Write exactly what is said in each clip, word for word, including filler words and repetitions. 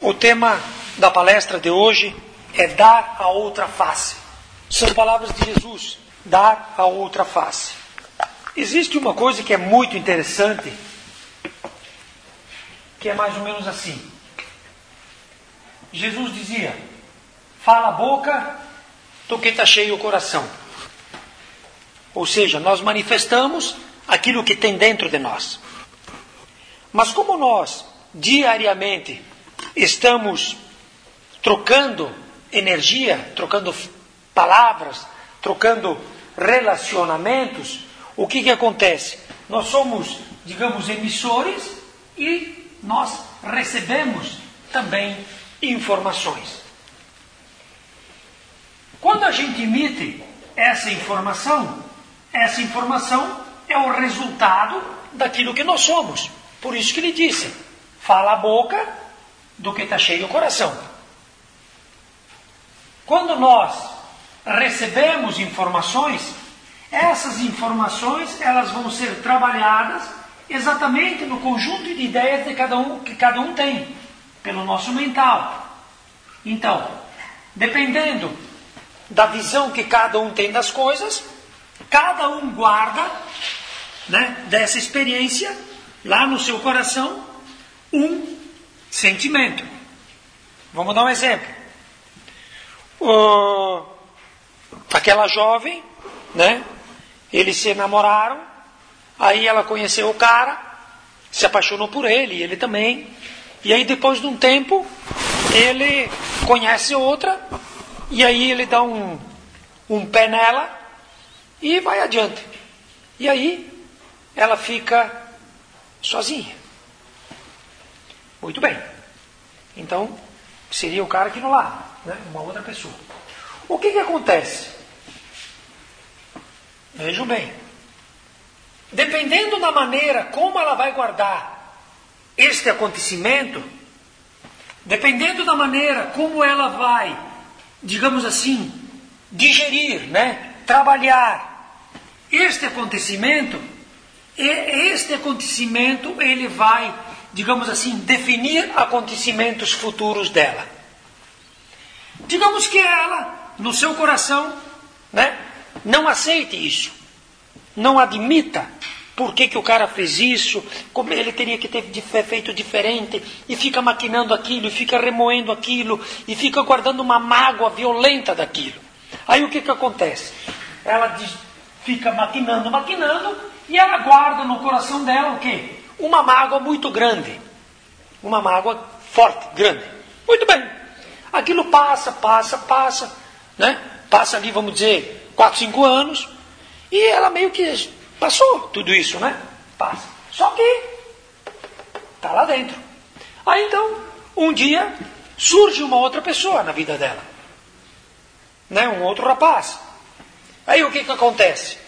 O tema da palestra de hoje é dar a outra face. São palavras de Jesus, dar a outra face. Existe uma coisa que é muito interessante, que é mais ou menos assim. Jesus dizia, fala a boca do que está cheio o coração. Ou seja, nós manifestamos aquilo que tem dentro de nós. Mas como nós, diariamente, estamos trocando energia, trocando palavras, trocando relacionamentos, o que que acontece? Nós somos, digamos, emissores e nós recebemos também informações. Quando a gente emite essa informação, essa informação é o resultado daquilo que nós somos. Por isso que ele disse, fala a boca do que está cheio o coração. Quando nós recebemos informações, essas informações elas vão ser trabalhadas exatamente no conjunto de ideias de cada um, que cada um tem, pelo nosso mental. Então, dependendo da visão que cada um tem das coisas, cada um guarda, né, dessa experiência, lá no seu coração, um sentimento. Vamos dar um exemplo. Uh, aquela jovem, né, eles se namoraram, aí ela conheceu o cara, se apaixonou por ele, ele também, e aí depois de um tempo, ele conhece outra, e aí ele dá um, um pé nela, e vai adiante. E aí, ela fica sozinha. Muito bem. Então, seria o cara aqui no lado, né? Uma outra pessoa. O que que acontece? Vejam bem. Dependendo da maneira como ela vai guardar este acontecimento, dependendo da maneira como ela vai, digamos assim, digerir, né? Trabalhar este acontecimento, este acontecimento ele vai, digamos assim, definir acontecimentos futuros dela. Digamos que ela, no seu coração, né, não aceite isso, não admita por que que o cara fez isso, como ele teria que ter feito diferente, e fica maquinando aquilo, e fica remoendo aquilo, e fica guardando uma mágoa violenta daquilo. Aí o que que acontece? Ela diz, fica maquinando, maquinando, e ela guarda no coração dela o quê? Uma mágoa muito grande. Uma mágoa forte, grande. Muito bem. Aquilo passa, passa, passa, né? Passa ali, vamos dizer, quatro, cinco anos, e ela meio que passou tudo isso, né? Passa. Só que está lá dentro. Aí então, um dia, surge uma outra pessoa na vida dela. Né? Um outro rapaz. Aí o que que acontece?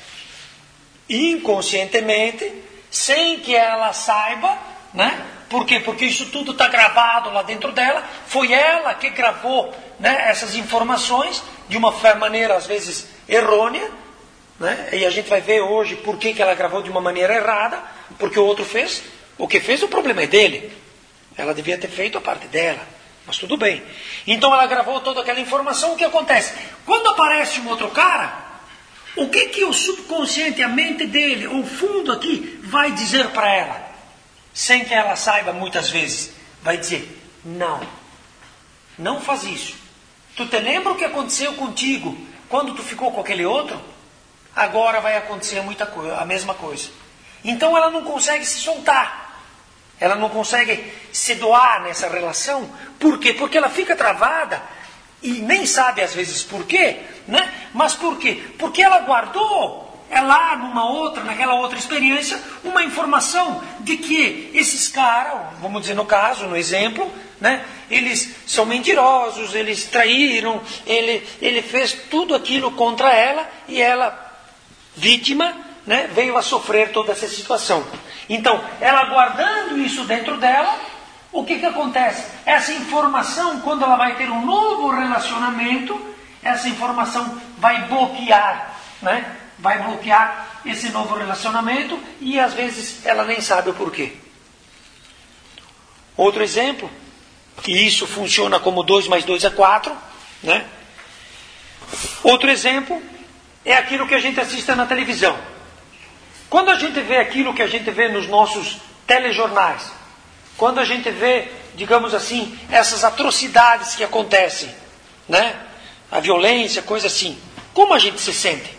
Inconscientemente, sem que ela saiba, né? Por quê? Porque isso tudo está gravado lá dentro dela, foi ela que gravou, né, essas informações de uma maneira, às vezes, errônea, né? E a gente vai ver hoje por que que ela gravou de uma maneira errada, porque o outro fez, o que fez o problema é dele. Ela devia ter feito a parte dela, mas tudo bem. Então ela gravou toda aquela informação, o que acontece? Quando aparece um outro cara, o que que o subconsciente, a mente dele, o fundo aqui, vai dizer para ela? Sem que ela saiba muitas vezes, vai dizer, não, não faz isso. Tu te lembra o que aconteceu contigo quando tu ficou com aquele outro? Agora vai acontecer muita coisa, a mesma coisa. Então ela não consegue se soltar. Ela não consegue se doar nessa relação. Por quê? Porque ela fica travada e nem sabe às vezes por quê, né? Mas por quê? Porque ela guardou, é lá numa outra, naquela outra experiência, uma informação de que esses caras, vamos dizer no caso, no exemplo, né? Eles são mentirosos, eles traíram, ele, ele fez tudo aquilo contra ela e ela, vítima, né, veio a sofrer toda essa situação. Então, ela guardando isso dentro dela, o que que acontece? Essa informação, quando ela vai ter um novo relacionamento, essa informação vai bloquear, né? Vai bloquear esse novo relacionamento e às vezes ela nem sabe o porquê. Outro exemplo, E isso funciona como dois mais dois é quatro, né? Outro exemplo é aquilo que a gente assiste na televisão. Quando a gente vê aquilo que a gente vê nos nossos telejornais, quando a gente vê, digamos assim, essas atrocidades que acontecem, né? A violência, coisa assim, como a gente se sente?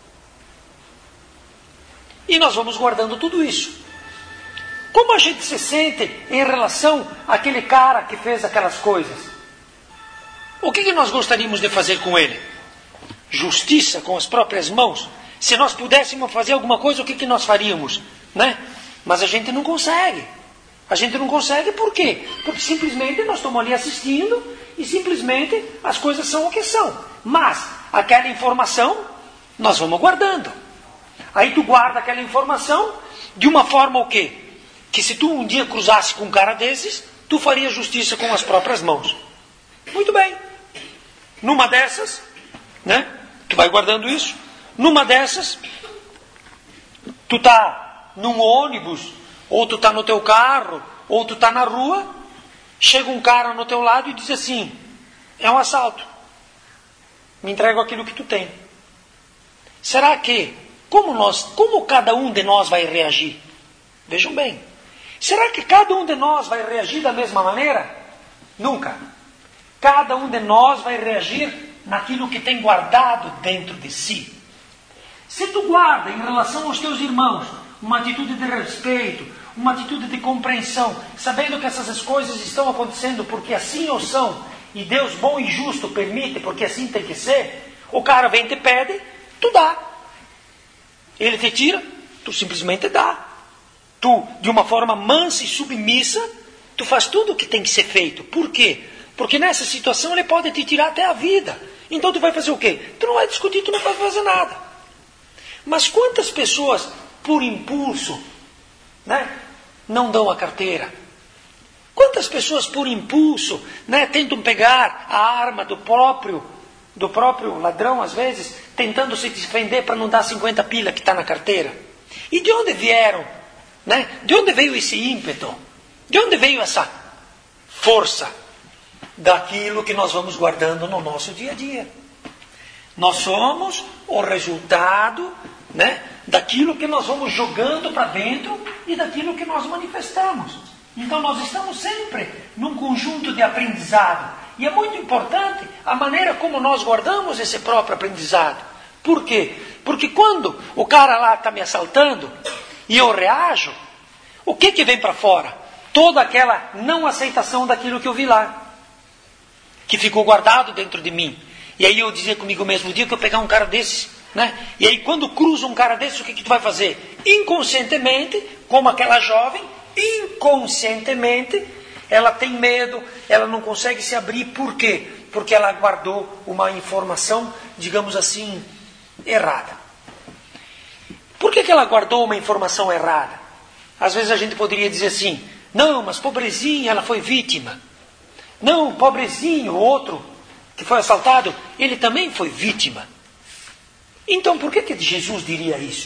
E nós vamos guardando tudo isso. Como a gente se sente em relação àquele cara que fez aquelas coisas? O que, que nós gostaríamos de fazer com ele? Justiça com as próprias mãos? Se nós pudéssemos fazer alguma coisa, o que, que nós faríamos? Né? Mas a gente não consegue. A gente não consegue por quê? Porque simplesmente nós estamos ali assistindo e simplesmente as coisas são o que são. Mas aquela informação nós vamos guardando. Aí tu guarda aquela informação de uma forma o quê? Que se tu um dia cruzasse com um cara desses, tu faria justiça com as próprias mãos. Muito bem. Numa dessas, né? Tu vai guardando isso. Numa dessas, tu tá num ônibus, ou tu tá no teu carro, ou tu tá na rua, chega um cara no teu lado e diz assim, é um assalto. Me entrego aquilo que tu tem. Será que, como nós, como cada um de nós vai reagir? Vejam bem. Será que cada um de nós vai reagir da mesma maneira? Nunca. Cada um de nós vai reagir naquilo que tem guardado dentro de si. Se tu guarda em relação aos teus irmãos uma atitude de respeito, uma atitude de compreensão, sabendo que essas coisas estão acontecendo porque assim ou são, e Deus bom e justo permite porque assim tem que ser, o cara vem e te pede, tu dá. Ele te tira, tu simplesmente dá. Tu, de uma forma mansa e submissa, tu faz tudo o que tem que ser feito. Por quê? Porque nessa situação ele pode te tirar até a vida. Então tu vai fazer o quê? Tu não vai discutir, tu não vai fazer nada. Mas quantas pessoas, por impulso, né, não dão a carteira? Quantas pessoas, por impulso, né, tentam pegar a arma do próprio, do próprio ladrão, às vezes, tentando se defender para não dar cinquenta pila que está na carteira? E de onde vieram? Né? De onde veio esse ímpeto? De onde veio essa força? Daquilo que nós vamos guardando no nosso dia a dia. Nós somos o resultado, né, daquilo que nós vamos jogando para dentro e daquilo que nós manifestamos. Então nós estamos sempre num conjunto de aprendizado. E é muito importante a maneira como nós guardamos esse próprio aprendizado. Por quê? Porque quando o cara lá está me assaltando e eu reajo, o que que vem para fora? Toda aquela não aceitação daquilo que eu vi lá, que ficou guardado dentro de mim. E aí eu dizia comigo mesmo, o dia que eu pegar um cara desse, né? E aí quando cruza um cara desse, o que que tu vai fazer? Inconscientemente, como aquela jovem, inconscientemente, ela tem medo, ela não consegue se abrir. Por quê? Porque ela guardou uma informação, digamos assim, errada. Por que que ela guardou uma informação errada? Às vezes a gente poderia dizer assim, não, mas pobrezinha, ela foi vítima. Não, pobrezinho, o outro que foi assaltado, ele também foi vítima. Então por que que Jesus diria isso?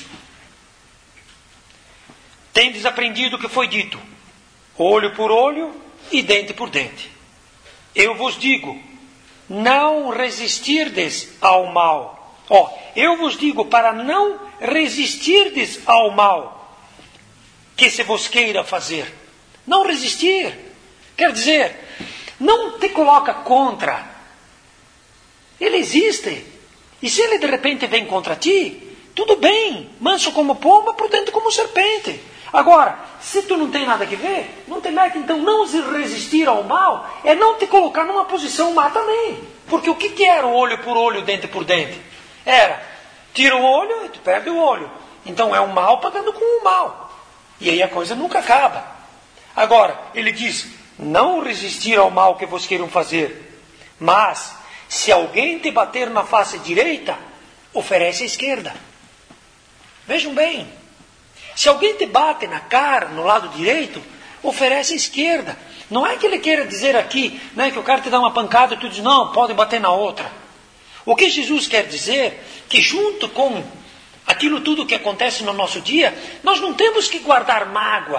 Tendes aprendido o que foi dito, olho por olho e dente por dente. Eu vos digo, não resistirdes ao mal. Ó, eu vos digo para não resistirdes ao mal que se vos queira fazer. Não resistir. Quer dizer, não te coloca contra. Ele existe. E se ele de repente vem contra ti, tudo bem. Manso como pomba, prudente como serpente. Agora, se tu não tem nada que ver, não te mete. Então não se resistir ao mal é não te colocar numa posição má também. Porque o que que era o olho por olho, dente por dente? Era, tira o olho e tu perde o olho. Então é o mal pagando com o mal. E aí a coisa nunca acaba. Agora, ele diz, não resistir ao mal que vos queiram fazer, mas se alguém te bater na face direita, oferece a esquerda. Vejam bem, se alguém te bate na cara, no lado direito, oferece a esquerda. Não é que ele queira dizer aqui, né, que o cara te dá uma pancada e tu diz, não, pode bater na outra. O que Jesus quer dizer, que junto com aquilo tudo que acontece no nosso dia, nós não temos que guardar mágoa,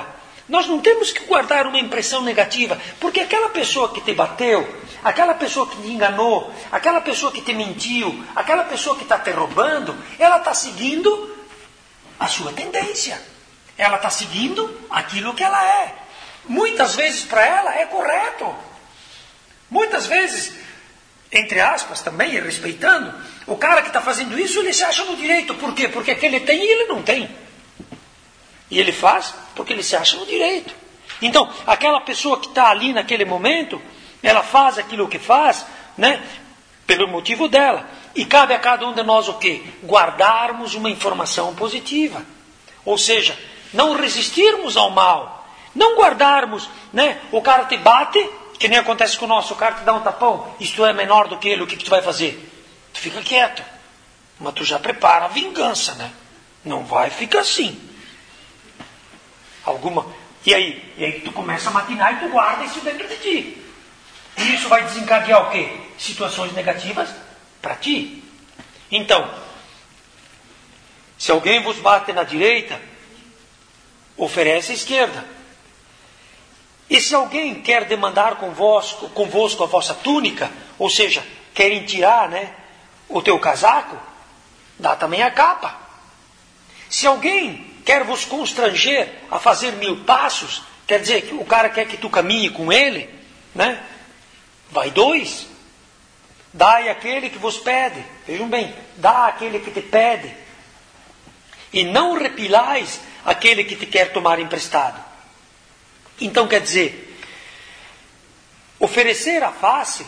Nós não temos que guardar uma impressão negativa, porque aquela pessoa que te bateu, aquela pessoa que te enganou, aquela pessoa que te mentiu, aquela pessoa que está te roubando, ela está seguindo a sua tendência. Ela está seguindo aquilo que ela é. Muitas vezes para ela é correto. Muitas vezes, entre aspas também, e respeitando, o cara que está fazendo isso, ele se acha no direito. Por quê? Porque aquele tem e ele não tem. E ele faz porque ele se acha no direito. Então, aquela pessoa que está ali naquele momento, ela faz aquilo que faz, né, pelo motivo dela. E cabe a cada um de nós o quê? Guardarmos uma informação positiva. Ou seja, não resistirmos ao mal. Não guardarmos, né, o cara te bate, que nem acontece com o nosso, o cara te dá um tapão, isto é menor do que ele, o que, que tu vai fazer? Tu fica quieto. Mas tu já prepara a vingança, né? Não vai ficar assim. Alguma... E aí? E aí tu começa a maquinar e tu guarda isso dentro de ti. E isso vai desencadear o quê? Situações negativas para ti. Então, se alguém vos bate na direita, oferece a esquerda. E se alguém quer demandar convosco, convosco a vossa túnica, ou seja, querem tirar, né, o teu casaco, dá também a capa. Se alguém quer vos constranger a fazer mil passos, quer dizer que o cara quer que tu caminhe com ele, né? Vai dois. Dai aquele que vos pede. Vejam bem, dá aquele que te pede. E não repilais aquele que te quer tomar emprestado. Então quer dizer, oferecer a face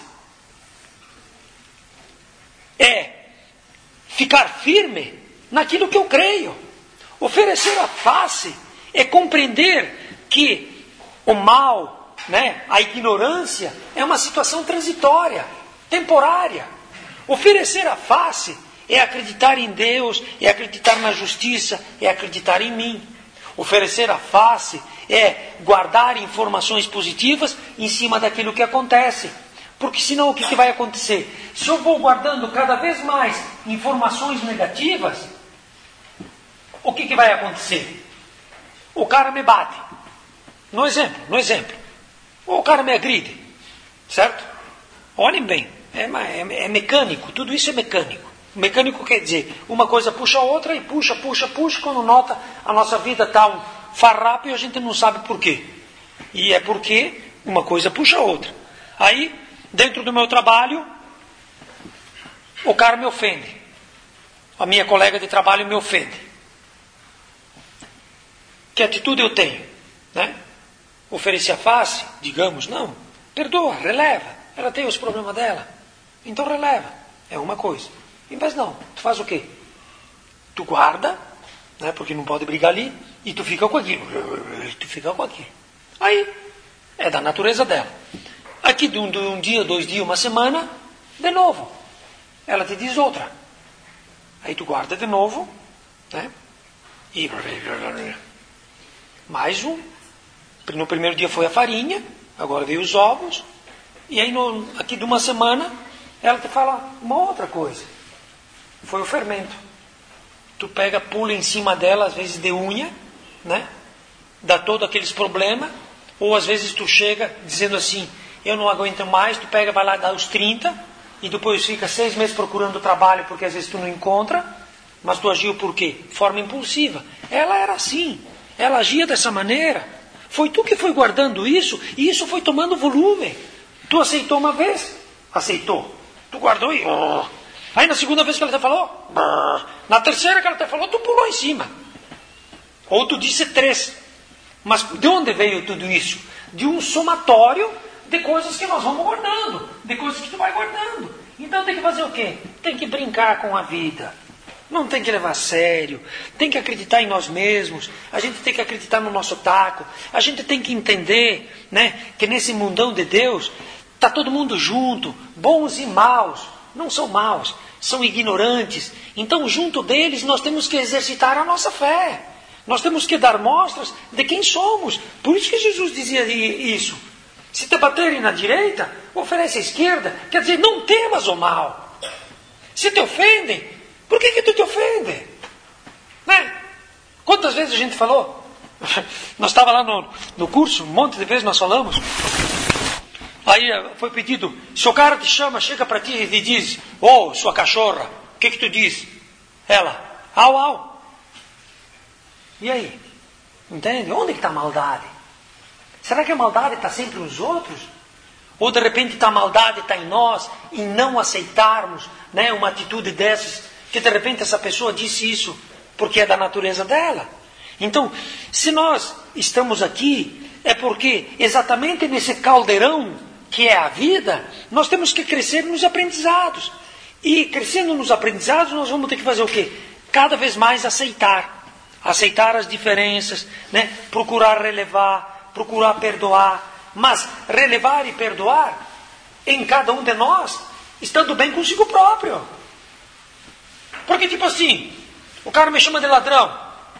é ficar firme naquilo que eu creio. Oferecer a face é compreender que o mal, né, a ignorância, é uma situação transitória, temporária. Oferecer a face é acreditar em Deus, é acreditar na justiça, é acreditar em mim. Oferecer a face é guardar informações positivas em cima daquilo que acontece. Porque senão o que, que vai acontecer? Se eu vou guardando cada vez mais informações negativas, o que, que vai acontecer? O cara me bate. No exemplo, no exemplo. Ou o cara me agride. Certo? Olhem bem. É, é, é mecânico. Tudo isso é mecânico. Mecânico quer dizer, uma coisa puxa a outra e puxa, puxa, puxa. Quando nota, a nossa vida está um farrapo e a gente não sabe por quê. E é porque uma coisa puxa a outra. Aí, dentro do meu trabalho, o cara me ofende. A minha colega de trabalho me ofende. Que atitude eu tenho? Né? Oferecer a face? Digamos, não. Perdoa, releva. Ela tem os problemas dela. Então releva. É uma coisa. Mas não, tu faz o quê? Tu guarda, né, porque não pode brigar ali, e tu fica com aquilo. Tu fica com aquilo. Aí, é da natureza dela. Aqui de um, de um dia, dois dias, uma semana, de novo. Ela te diz outra. Aí tu guarda de novo, né? E... mais um. No primeiro dia foi a farinha, agora veio os ovos. E aí, no, aqui de uma semana, ela te fala uma outra coisa. Foi o fermento. Tu pega, pula em cima dela, às vezes de unha, né? Dá todos aqueles problemas. Ou às vezes tu chega dizendo assim, eu não aguento mais, tu pega, vai lá dar os trinta, e depois fica seis meses procurando trabalho, porque às vezes tu não encontra, mas tu agiu por quê? Forma impulsiva. Ela era assim, ela agia dessa maneira. Foi tu que foi guardando isso, e isso foi tomando volume. Tu aceitou uma vez? Aceitou. Tu guardou e... Oh. Aí na segunda vez que ela te falou, brrr. Na terceira que ela te falou, tu pulou em cima. Ou tu disse três. Mas de onde veio tudo isso? De um somatório de coisas que nós vamos guardando, de coisas que tu vai guardando. Então tem que fazer o quê? Tem que brincar com a vida. Não tem que levar a sério. Tem que acreditar em nós mesmos. A gente tem que acreditar no nosso taco. A gente tem que entender, né, que nesse mundão de Deus está todo mundo junto, bons e maus. Não são maus, são ignorantes. Então, junto deles, nós temos que exercitar a nossa fé. Nós temos que dar mostras de quem somos. Por isso que Jesus dizia isso. Se te baterem na direita, oferece à esquerda. Quer dizer, não temas o mal. Se te ofendem, por que que tu te ofende? Né? Quantas vezes a gente falou? Nós estávamos lá no, no curso, um monte de vezes nós falamos. Aí foi pedido, se o cara te chama, chega para ti e diz, ô, oh, sua cachorra, o que que tu diz? Ela, au, au. E aí? Entende? Onde que está a maldade? Será que a maldade está sempre nos outros? Ou de repente tá a maldade está em nós, em não aceitarmos, né, uma atitude dessas, que de repente essa pessoa disse isso porque é da natureza dela. Então, se nós estamos aqui, é porque exatamente nesse caldeirão que é a vida, nós temos que crescer nos aprendizados. E crescendo nos aprendizados, nós vamos ter que fazer o quê? Cada vez mais aceitar. Aceitar as diferenças, né? Procurar relevar, procurar perdoar. Mas relevar e perdoar em cada um de nós, estando bem consigo próprio. Porque tipo assim, o cara me chama de ladrão.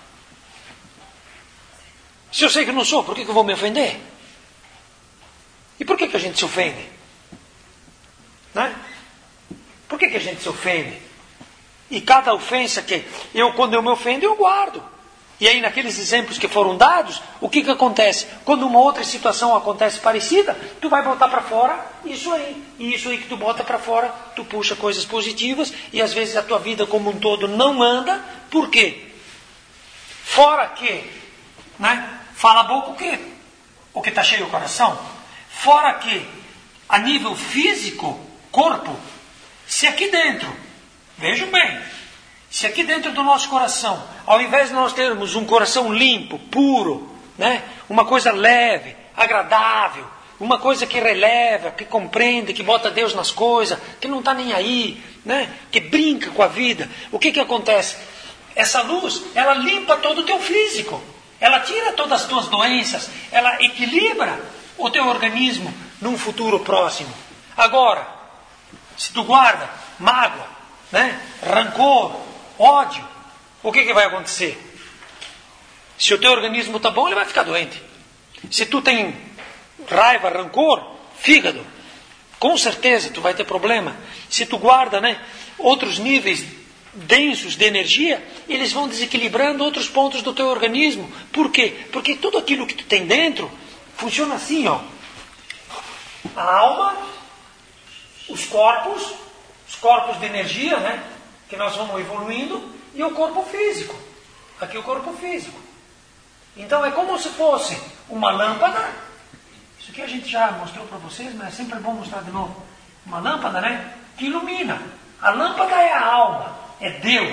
Se eu sei que não sou, por que que eu vou me ofender? E por que que a gente se ofende? Né? Por que que a gente se ofende? E cada ofensa que eu, quando eu me ofendo, eu guardo. E aí naqueles exemplos que foram dados, o que que acontece? Quando uma outra situação acontece parecida, tu vai botar para fora isso aí. E isso aí que tu bota para fora, tu puxa coisas positivas e às vezes a tua vida como um todo não anda. Por quê? Fora que, né, fala a boca o quê? O que está cheio o coração. Fora que, a nível físico, corpo, se aqui dentro, vejam bem, se aqui dentro do nosso coração, ao invés de nós termos um coração limpo, puro, né, uma coisa leve, agradável, uma coisa que releva, que compreende, que bota Deus nas coisas, que não está nem aí, né, que brinca com a vida, o que que acontece? Essa luz, ela limpa todo o teu físico, ela tira todas as tuas doenças, ela equilibra o teu organismo num futuro próximo. Agora, se tu guarda mágoa, né, rancor, ódio, o que que vai acontecer? Se o teu organismo está bom, ele vai ficar doente. Se tu tem raiva, rancor, fígado, com certeza tu vai ter problema. Se tu guarda, né, outros níveis densos de energia, eles vão desequilibrando outros pontos do teu organismo. Por quê? Porque tudo aquilo que tu tem dentro funciona assim, ó. A alma, os corpos, os corpos de energia, né, que nós vamos evoluindo, e o corpo físico. Aqui o corpo físico. Então é como se fosse uma lâmpada. Isso aqui a gente já mostrou para vocês, mas é sempre bom mostrar de novo. Uma lâmpada, né, que ilumina. A lâmpada é a alma, é Deus.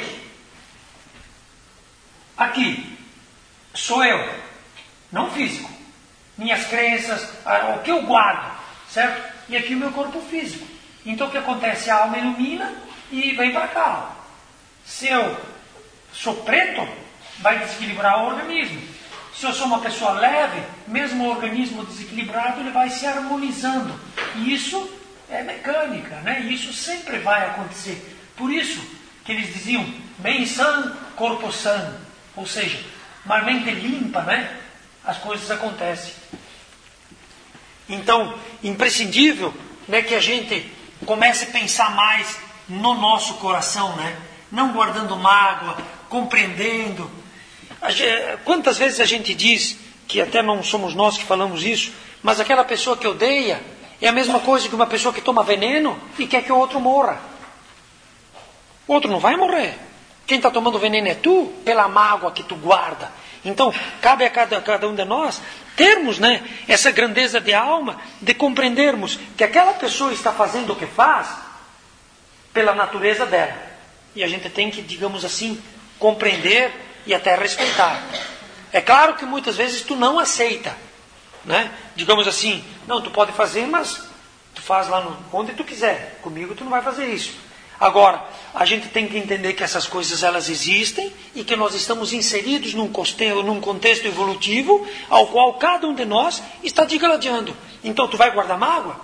Aqui sou eu, não físico. Minhas crenças, o que eu guardo, certo? E aqui o meu corpo físico. Então o que acontece? A alma ilumina e vem para cá. Se eu sou preto, vai desequilibrar o organismo. Se eu sou uma pessoa leve, mesmo o organismo desequilibrado, ele vai se harmonizando. E isso é mecânica, né? E isso sempre vai acontecer. Por isso que eles diziam, mente sã, corpo sã. Ou seja, uma mente limpa, né? As coisas acontecem. Então, imprescindível, né, que a gente comece a pensar mais no nosso coração, né? Não guardando mágoa, compreendendo. Quantas vezes a gente diz, que até não somos nós que falamos isso, mas aquela pessoa que odeia é a mesma coisa que uma pessoa que toma veneno e quer que o outro morra. O outro não vai morrer. Quem está tomando veneno é tu, pela mágoa que tu guarda. Então, cabe a cada, cada um de nós termos, né, essa grandeza de alma, de compreendermos que aquela pessoa está fazendo o que faz pela natureza dela. E a gente tem que, digamos assim, compreender e até respeitar. É claro que muitas vezes tu não aceita, né? Digamos assim, não, tu pode fazer, mas tu faz lá no, onde tu quiser. Comigo tu não vai fazer isso. Agora, a gente tem que entender que essas coisas elas existem e que nós estamos inseridos num contexto, num contexto evolutivo ao qual cada um de nós está digladiando. Então, tu vai guardar mágoa?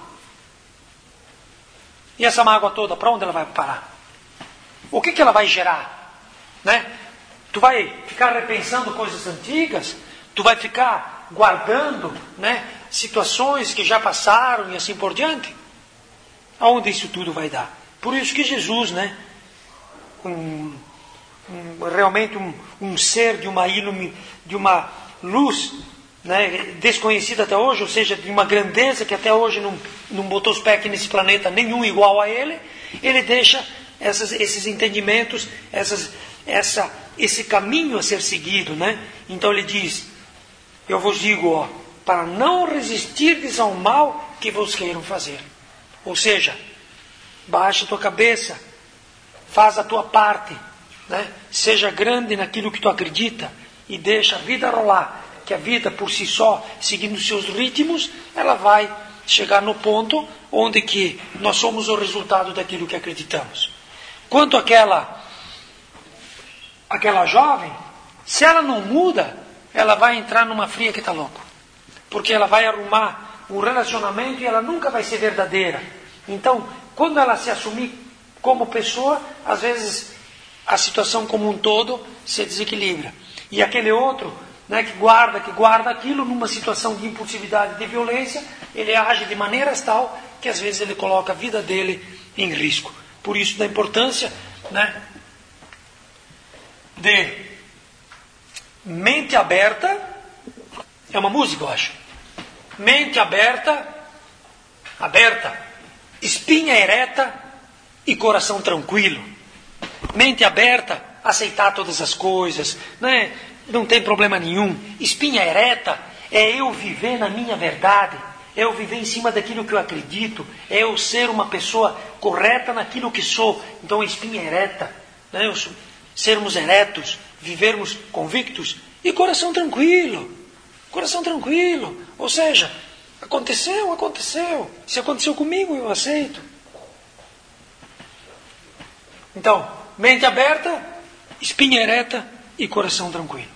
E essa mágoa toda, para onde ela vai parar? O que que ela vai gerar? Né? Tu vai ficar repensando coisas antigas? Tu vai ficar guardando, né, situações que já passaram e assim por diante? Aonde isso tudo vai dar? Por isso que Jesus, né, um, um, realmente um, um ser de uma, ilumi, de uma luz, né, desconhecida até hoje, ou seja, de uma grandeza que até hoje não, não botou os pés aqui nesse planeta nenhum igual a ele, ele deixa essas, esses entendimentos, essas, essa, esse caminho a ser seguido, né? Então ele diz, eu vos digo, ó, para não resistirdes ao mal que vos queiram fazer. Ou seja, baixa a tua cabeça, faz a tua parte, né? Seja grande naquilo que tu acredita e deixa a vida rolar, que a vida por si só, seguindo os seus ritmos, ela vai chegar no ponto onde que nós somos o resultado daquilo que acreditamos. Quanto àquela, aquela jovem, se ela não muda, ela vai entrar numa fria que está louco. Porque ela vai arrumar um relacionamento e ela nunca vai ser verdadeira. Então, quando ela se assumir como pessoa, às vezes a situação como um todo se desequilibra. E aquele outro, né, que guarda, que guarda aquilo numa situação de impulsividade, de violência, ele age de maneiras tal que às vezes ele coloca a vida dele em risco. Por isso da importância, né, de mente aberta, é uma música eu acho, mente aberta, aberta, espinha ereta e coração tranquilo. Mente aberta, aceitar todas as coisas, né? Não tem problema nenhum. Espinha ereta é eu viver na minha verdade, é eu viver em cima daquilo que eu acredito, é eu ser uma pessoa correta naquilo que sou. Então, espinha ereta, né? Eu, sermos eretos, vivermos convictos e coração tranquilo. Coração tranquilo. Ou seja, aconteceu, aconteceu. Se aconteceu comigo, eu aceito. Então, mente aberta, espinha ereta e coração tranquilo.